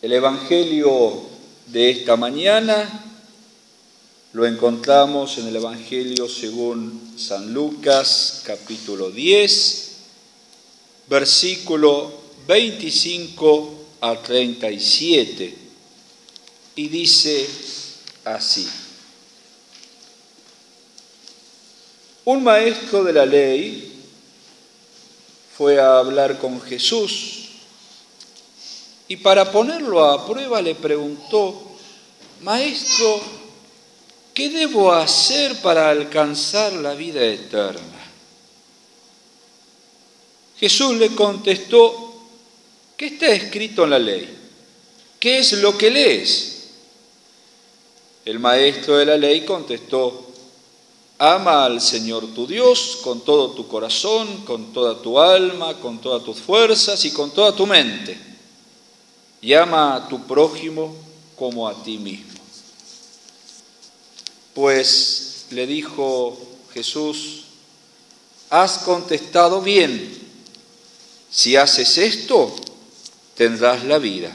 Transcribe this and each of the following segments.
El Evangelio de esta mañana lo encontramos en el Evangelio según San Lucas, capítulo 10, versículo 25 a 37, y dice así: Un maestro de la ley fue a hablar con Jesús y para ponerlo a prueba le preguntó: Maestro, ¿qué debo hacer para alcanzar la vida eterna? Jesús le contestó: ¿qué está escrito en la ley? ¿Qué es lo que lees? El maestro de la ley contestó: Ama al Señor tu Dios con todo tu corazón, con toda tu alma, con todas tus fuerzas y con toda tu mente. Y ama a tu prójimo como a ti mismo. Pues le dijo Jesús: has contestado bien. Si haces esto, tendrás la vida.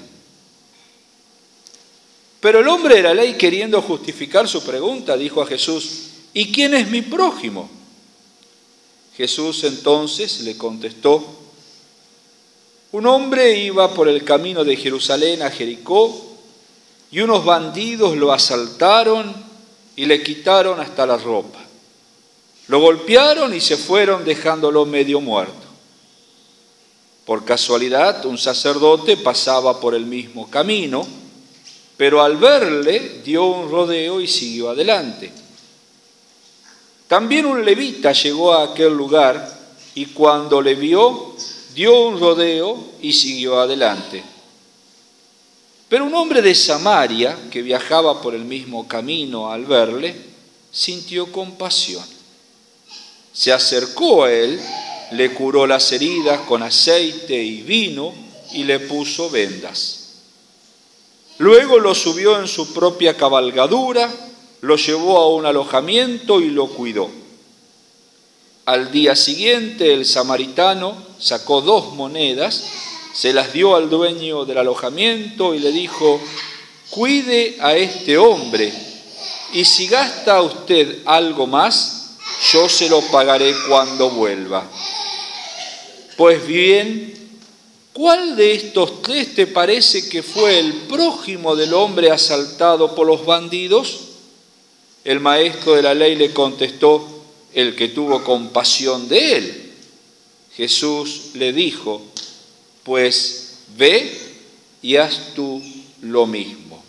Pero el hombre de la ley, queriendo justificar su pregunta, dijo a Jesús: ¿y quién es mi prójimo? Jesús entonces le contestó: un hombre iba por el camino de Jerusalén a Jericó, y unos bandidos lo asaltaron y le quitaron hasta la ropa. Lo golpearon y se fueron dejándolo medio muerto. Por casualidad, un sacerdote pasaba por el mismo camino, pero al verle dio un rodeo y siguió adelante. También un levita llegó a aquel lugar y cuando le vio, dio un rodeo y siguió adelante. Pero un hombre de Samaria, que viajaba por el mismo camino, al verle, sintió compasión. Se acercó a él, le curó las heridas con aceite y vino y le puso vendas. Luego lo subió en su propia cabalgadura, lo llevó a un alojamiento y lo cuidó. Al día siguiente el samaritano sacó 2 monedas, se las dio al dueño del alojamiento y le dijo: cuide a este hombre, y si gasta usted algo más, yo se lo pagaré cuando vuelva. Pues bien, ¿cuál de estos 3 te parece que fue el prójimo del hombre asaltado por los bandidos? El maestro de la ley le contestó: el que tuvo compasión de él. Jesús le dijo: pues ve y haz tú lo mismo.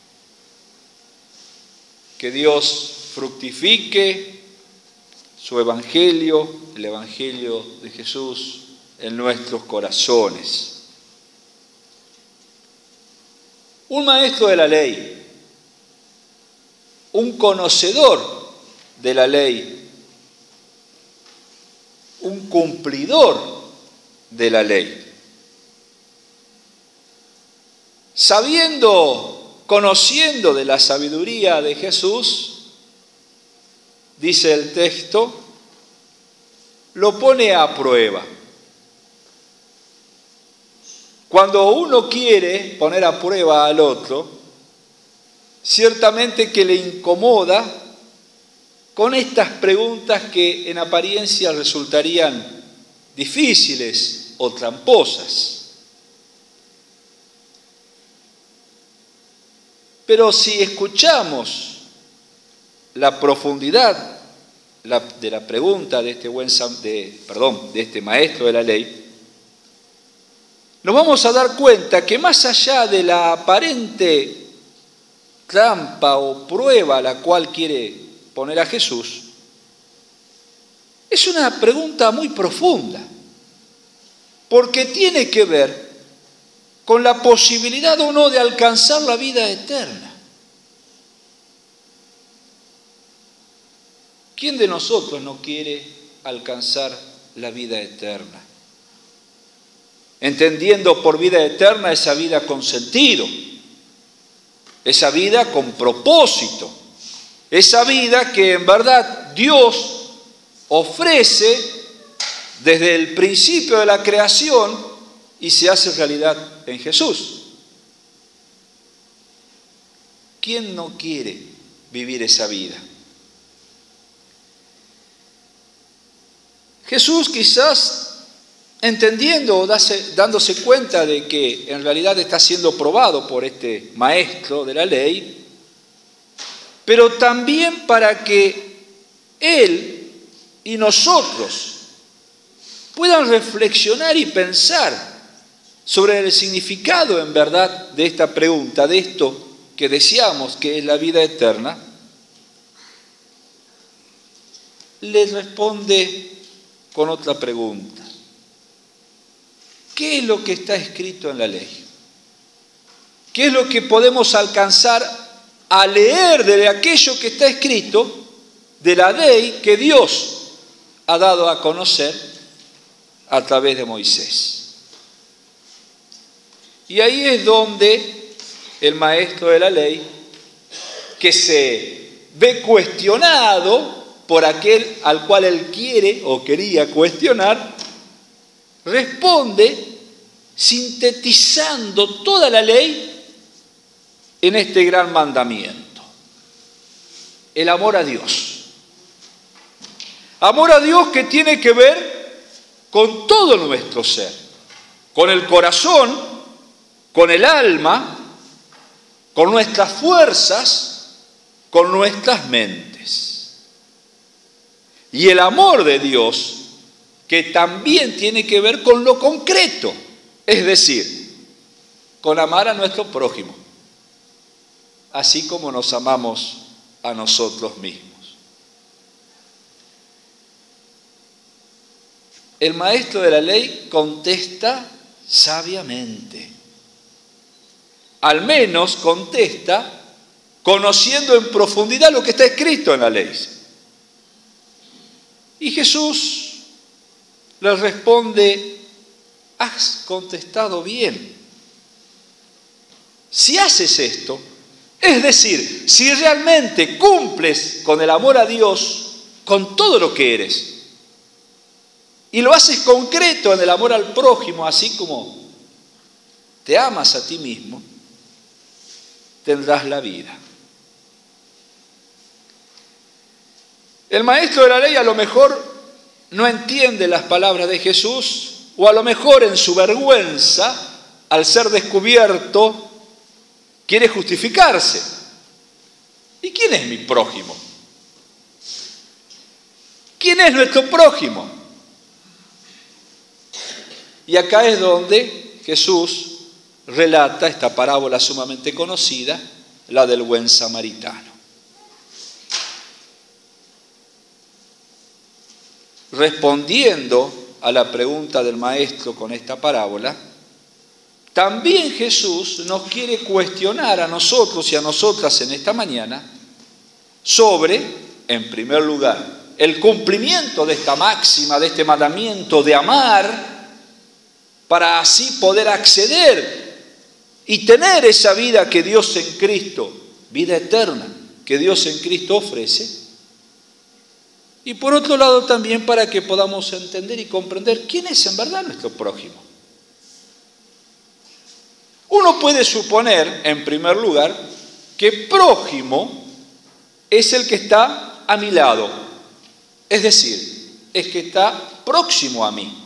Que Dios fructifique su evangelio, el evangelio de Jesús, en nuestros corazones. Un maestro de la ley, un conocedor de la ley, un cumplidor de la ley. Conociendo de la sabiduría de Jesús, dice el texto, lo pone a prueba. Cuando uno quiere poner a prueba al otro, ciertamente que le incomoda con estas preguntas que en apariencia resultarían difíciles o tramposas. Pero si escuchamos la profundidad de la pregunta de este maestro de la ley, nos vamos a dar cuenta que más allá de la aparente trampa o prueba a la cual quiere poner a Jesús, es una pregunta muy profunda, porque tiene que ver con la posibilidad o no de alcanzar la vida eterna. ¿Quién de nosotros no quiere alcanzar la vida eterna? Entendiendo por vida eterna esa vida con sentido, esa vida con propósito, esa vida que en verdad Dios ofrece desde el principio de la creación y se hace realidad en Jesús. ¿Quién no quiere vivir esa vida? Jesús, quizás entendiendo o dándose cuenta de que en realidad está siendo probado por este maestro de la ley, pero también para que él y nosotros puedan reflexionar y pensar sobre el significado en verdad de esta pregunta, de esto que deseamos, que es la vida eterna, le responde con otra pregunta. ¿Qué es lo que está escrito en la ley? ¿Qué es lo que podemos alcanzar a leer de aquello que está escrito, de la ley que Dios ha dado a conocer a través de Moisés? Y ahí es donde el maestro de la ley, que se ve cuestionado por aquel al cual él quiere o quería cuestionar, responde sintetizando toda la ley en este gran mandamiento: el amor a Dios. Amor a Dios que tiene que ver con todo nuestro ser, con el corazón, con el alma, con nuestras fuerzas, con nuestras mentes. Y el amor de Dios que también tiene que ver con lo concreto, es decir, con amar a nuestro prójimo, así como nos amamos a nosotros mismos. El maestro de la ley contesta sabiamente. Al menos contesta conociendo en profundidad lo que está escrito en la ley. Y Jesús le responde: has contestado bien. Si haces esto, es decir, si realmente cumples con el amor a Dios, con todo lo que eres, y lo haces concreto en el amor al prójimo, así como te amas a ti mismo, tendrás la vida. El maestro de la ley a lo mejor no entiende las palabras de Jesús, o a lo mejor en su vergüenza, al ser descubierto, quiere justificarse. ¿Y quién es mi prójimo? ¿Quién es nuestro prójimo? Y acá es donde Jesús relata esta parábola sumamente conocida, la del buen samaritano. Respondiendo a la pregunta del maestro con esta parábola, también Jesús nos quiere cuestionar a nosotros y a nosotras en esta mañana sobre, en primer lugar, el cumplimiento de esta máxima, de este mandamiento de amar, para así poder acceder y tener esa vida que Dios en Cristo, vida eterna, que Dios en Cristo ofrece. Y por otro lado también para que podamos entender y comprender quién es en verdad nuestro prójimo. Uno puede suponer, en primer lugar, que prójimo es el que está a mi lado, es decir, es que está próximo a mí.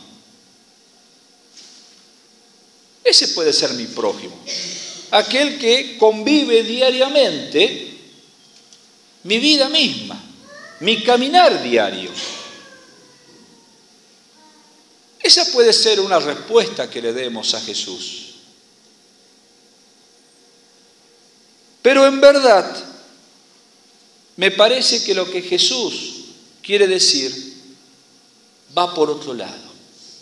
Ese puede ser mi prójimo, aquel que convive diariamente mi vida misma, mi caminar diario. Esa puede ser una respuesta que le demos a Jesús. Pero en verdad, me parece que lo que Jesús quiere decir va por otro lado.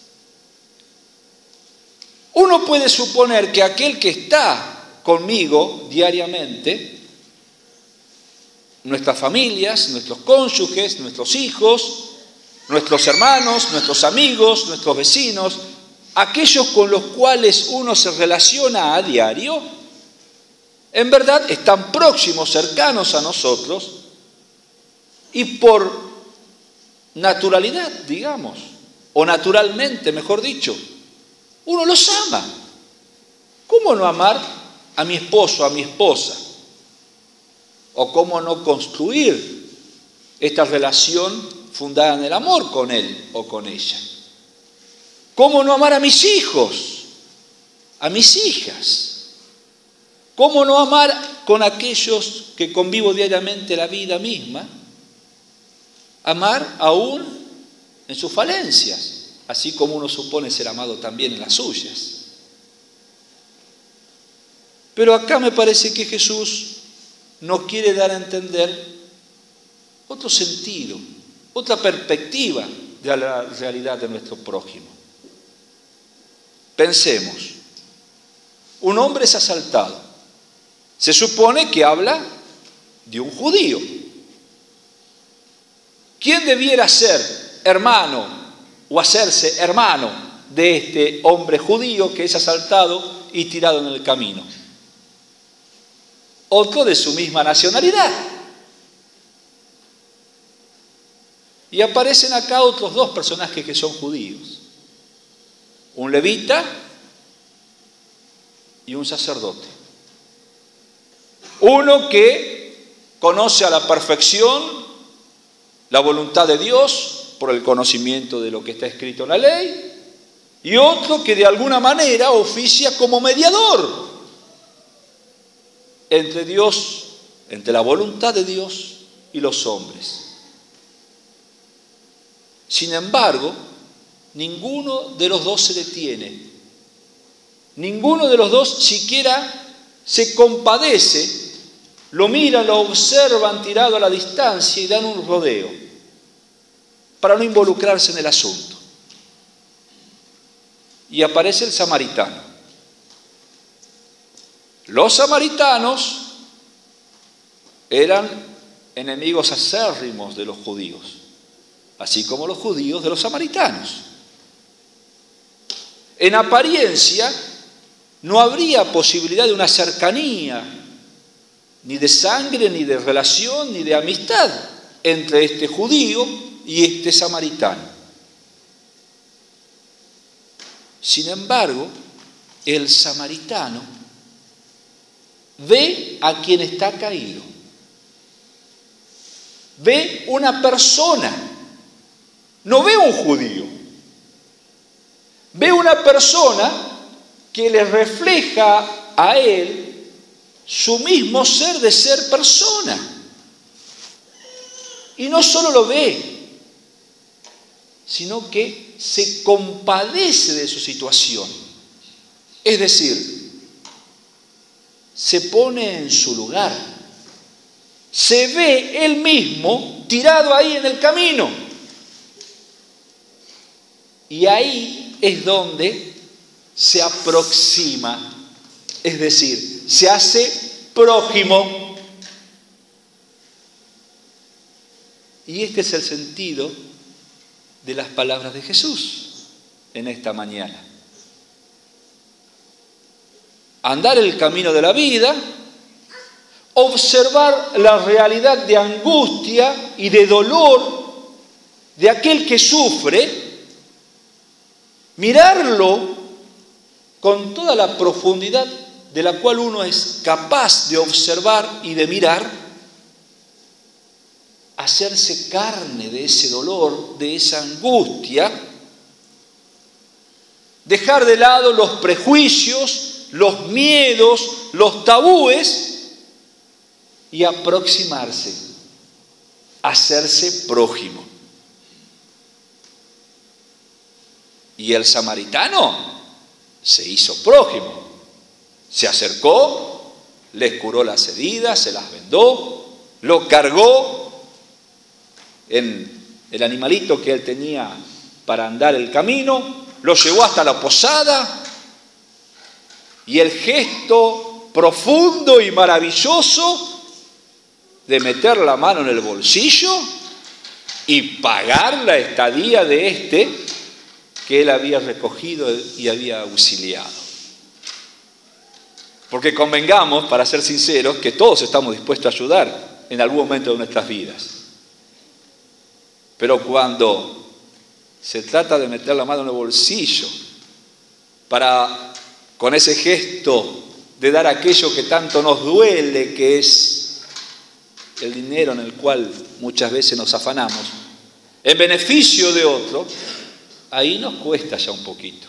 Uno puede suponer que aquel que está conmigo diariamente, nuestras familias, nuestros cónyuges, nuestros hijos, nuestros hermanos, nuestros amigos, nuestros vecinos, aquellos con los cuales uno se relaciona a diario, en verdad están próximos, cercanos a nosotros, y por naturalidad, digamos, o naturalmente, mejor dicho, uno los ama. ¿Cómo no amar a mi esposo, a mi esposa? o cómo no construir esta relación fundada en el amor con él o con ella. ¿Cómo no amar a mis hijos, a mis hijas? ¿Cómo no amar con aquellos que convivo diariamente la vida misma? Amar aún en sus falencias, así como uno supone ser amado también en las suyas. Pero acá me parece que Jesús nos quiere dar a entender otro sentido, otra perspectiva de la realidad de nuestro prójimo. Pensemos, un hombre es asaltado. Se supone que habla de un judío. ¿Quién debiera ser hermano o hacerse hermano de este hombre judío que es asaltado y tirado en el camino? Otro de su misma nacionalidad. Y aparecen acá otros dos personajes que son judíos. Un levita y un sacerdote. Uno que conoce a la perfección la voluntad de Dios por el conocimiento de lo que está escrito en la ley, y otro que de alguna manera oficia como mediador entre Dios, entre la voluntad de Dios y los hombres. Sin embargo, ninguno de los dos se detiene. Ninguno de los dos siquiera se compadece, lo miran, lo observan tirado a la distancia y dan un rodeo para no involucrarse en el asunto. Y aparece el samaritano. Los samaritanos eran enemigos acérrimos de los judíos, así como los judíos de los samaritanos. En apariencia, no habría posibilidad de una cercanía, ni de sangre, ni de relación, ni de amistad entre este judío y este samaritano. Sin embargo, el samaritano ve a quien está caído. Ve una persona, no ve un judío. Ve una persona que le refleja a él su mismo ser de ser persona. Y no solo lo ve, sino que se compadece de su situación. Es decir, se pone en su lugar. Se ve él mismo tirado ahí en el camino. Y ahí es donde se aproxima, es decir, se hace prójimo. Y este es el sentido de las palabras de Jesús en esta mañana. Andar el camino de la vida, observar la realidad de angustia y de dolor de aquel que sufre, mirarlo con toda la profundidad de la cual uno es capaz de observar y de mirar, hacerse carne de ese dolor, de esa angustia, dejar de lado los prejuicios, los miedos, los tabúes y aproximarse, hacerse prójimo. Y el samaritano se hizo prójimo, se acercó, les curó las heridas, se las vendó, lo cargó en el animalito que él tenía para andar el camino, lo llevó hasta la posada, y el gesto profundo y maravilloso de meter la mano en el bolsillo y pagar la estadía de este que él había recogido y había auxiliado. Porque convengamos, para ser sinceros, que todos estamos dispuestos a ayudar en algún momento de nuestras vidas. Pero cuando se trata de meter la mano en el bolsillo para, con ese gesto de dar aquello que tanto nos duele, que es el dinero en el cual muchas veces nos afanamos, en beneficio de otro, ahí nos cuesta ya un poquito.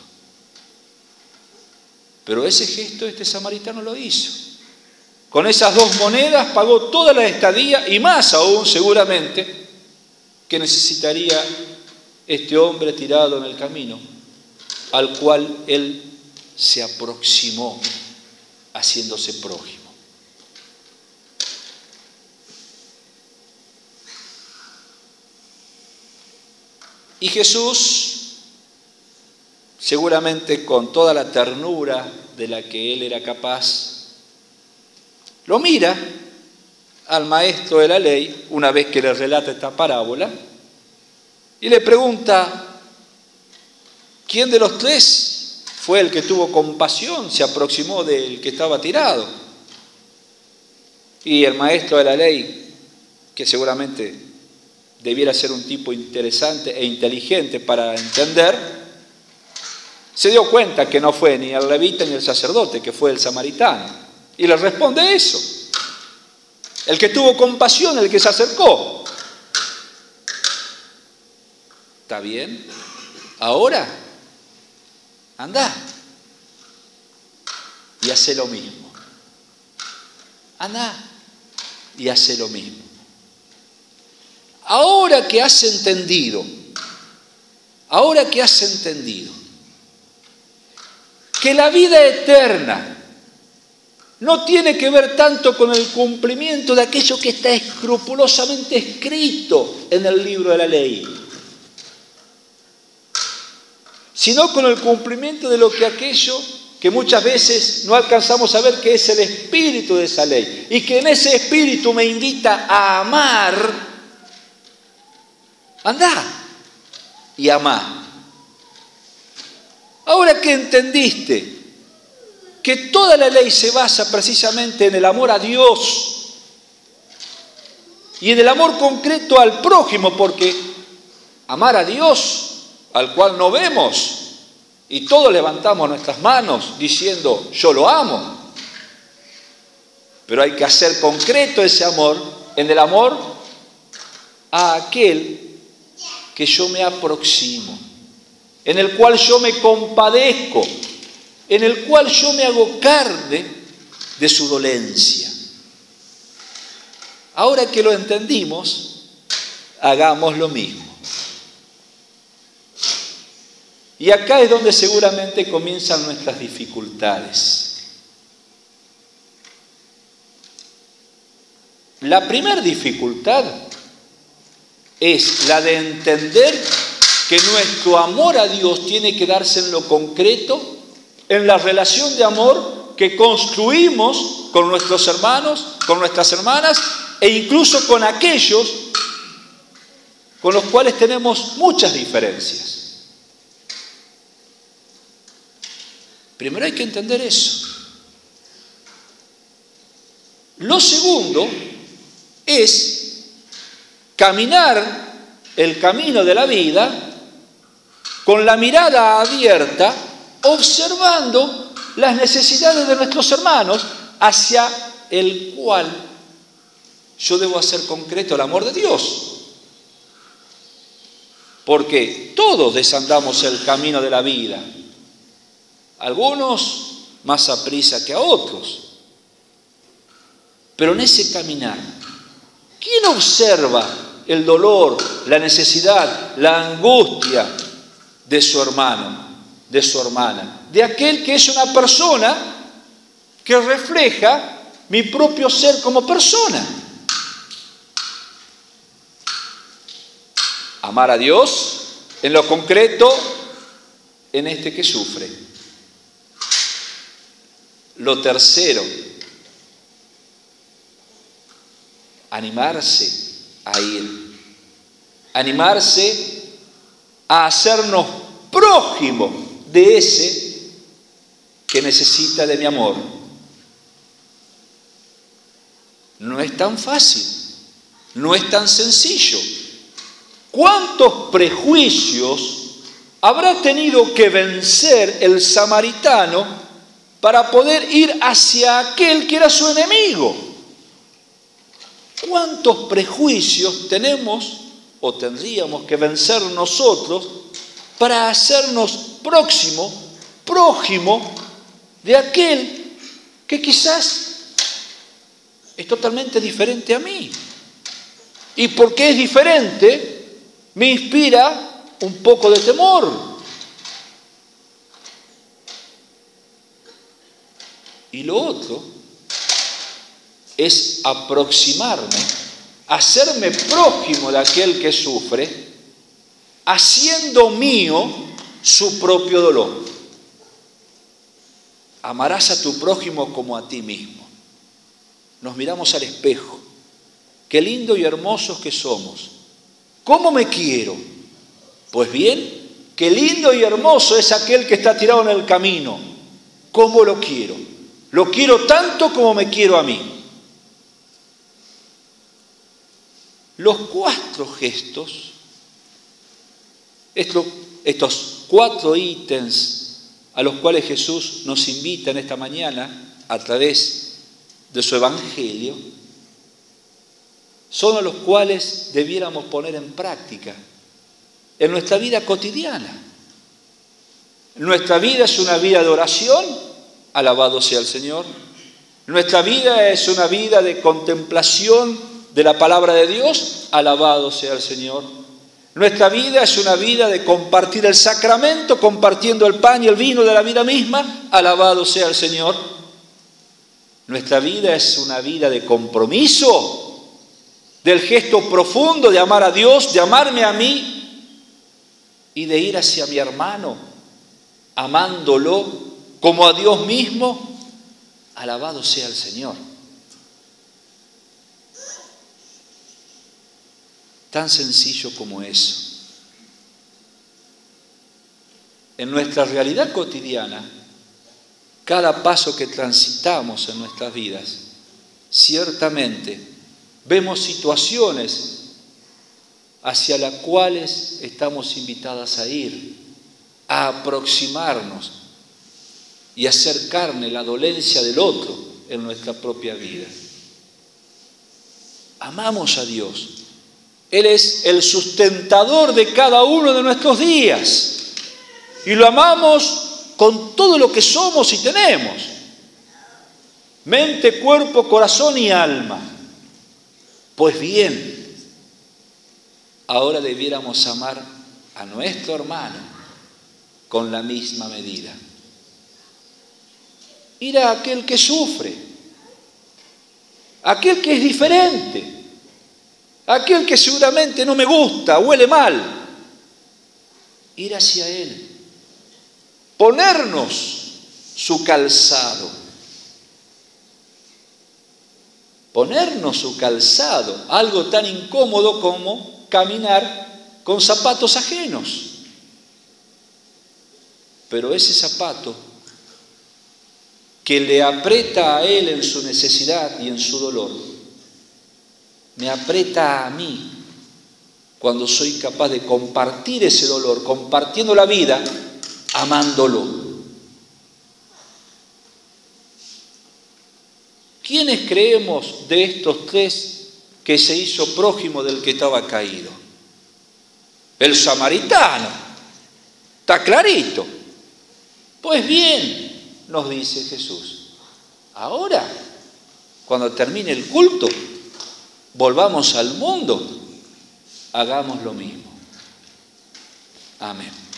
Pero ese gesto este samaritano lo hizo. Con esas 2 monedas pagó toda la estadía y más aún seguramente que necesitaría este hombre tirado en el camino, al cual él se aproximó haciéndose prójimo. Y Jesús, seguramente con toda la ternura de la que él era capaz, lo mira al maestro de la ley, una vez que le relata esta parábola, y le pregunta, ¿quién de los 3 fue el que tuvo compasión, se aproximó del que estaba tirado? Y el maestro de la ley, que seguramente debiera ser un tipo interesante e inteligente para entender, se dio cuenta que no fue ni el levita ni el sacerdote, que fue el samaritano. Y le responde eso. El que tuvo compasión, el que se acercó. ¿Está bien? Ahora, anda y hace lo mismo. Anda y hace lo mismo. Ahora que has entendido que la vida eterna no tiene que ver tanto con el cumplimiento de aquello que está escrupulosamente escrito en el libro de la ley, sino con el cumplimiento de lo que aquello que muchas veces no alcanzamos a ver, que es el espíritu de esa ley, y que en ese espíritu me invita a amar. Andá y amá. Ahora que entendiste que toda la ley se basa precisamente en el amor a Dios y en el amor concreto al prójimo, porque amar a Dios, al cual no vemos, y todos levantamos nuestras manos diciendo, yo lo amo, pero hay que hacer concreto ese amor en el amor a aquel que yo me aproximo, en el cual yo me compadezco, en el cual yo me hago carne de su dolencia. Ahora que lo entendimos, hagamos lo mismo. Y acá es donde seguramente comienzan nuestras dificultades. La primera dificultad es la de entender que nuestro amor a Dios tiene que darse en lo concreto, en la relación de amor que construimos con nuestros hermanos, con nuestras hermanas, e incluso con aquellos con los cuales tenemos muchas diferencias. Primero hay que entender eso. Lo segundo es caminar el camino de la vida con la mirada abierta, observando las necesidades de nuestros hermanos, hacia el cual yo debo hacer concreto el amor de Dios. Porque todos desandamos el camino de la vida, algunos más aprisa que a otros, pero en ese caminar, ¿quién observa el dolor, la necesidad, la angustia de su hermano, de su hermana, de aquel que es una persona que refleja mi propio ser como persona? Amar a Dios en lo concreto, en este que sufre. Lo tercero, animarse a ir, animarse a hacernos prójimos de ese que necesita de mi amor. No es tan fácil, no es tan sencillo. ¿Cuántos prejuicios habrá tenido que vencer el samaritano para poder ir hacia aquel que era su enemigo? ¿Cuántos prejuicios tenemos o tendríamos que vencer nosotros para hacernos prójimo de aquel que quizás es totalmente diferente a mí? Y porque es diferente, me inspira un poco de temor. Y lo otro es aproximarme, hacerme prójimo de aquel que sufre, haciendo mío su propio dolor. Amarás a tu prójimo como a ti mismo. Nos miramos al espejo. Qué lindo y hermosos que somos. ¿Cómo me quiero? Pues bien, qué lindo y hermoso es aquel que está tirado en el camino. ¿Cómo lo quiero? Lo quiero tanto como me quiero a mí. Los 4 gestos, estos 4 ítems a los cuales Jesús nos invita en esta mañana a través de su Evangelio, son a los cuales debiéramos poner en práctica en nuestra vida cotidiana. Nuestra vida es una vida de oración, alabado sea el Señor. Nuestra vida es una vida de contemplación de la palabra de Dios, alabado sea el Señor. Nuestra vida es una vida de compartir el sacramento, compartiendo el pan y el vino de la vida misma, alabado sea el Señor. Nuestra vida es una vida de compromiso, del gesto profundo de amar a Dios, de amarme a mí y de ir hacia mi hermano, amándolo como a Dios mismo, alabado sea el Señor. Tan sencillo como eso. En nuestra realidad cotidiana, cada paso que transitamos en nuestras vidas, ciertamente vemos situaciones hacia las cuales estamos invitadas a ir, a aproximarnos y hacer carne la dolencia del otro en nuestra propia vida. Amamos a Dios. Él es el sustentador de cada uno de nuestros días. Y lo amamos con todo lo que somos y tenemos. Mente, cuerpo, corazón y alma. Pues bien, ahora debiéramos amar a nuestro hermano con la misma medida. Ir a aquel que sufre, aquel que es diferente, aquel que seguramente no me gusta, huele mal, ir hacia él, ponernos su calzado, algo tan incómodo como caminar con zapatos ajenos. Pero ese zapato que le aprieta a él en su necesidad y en su dolor, me aprieta a mí cuando soy capaz de compartir ese dolor, compartiendo la vida, amándolo. ¿Quiénes creemos de estos 3 que se hizo prójimo del que estaba caído? El samaritano. Está clarito. Pues bien, nos dice Jesús, ahora, cuando termine el culto, volvamos al mundo, hagamos lo mismo. Amén.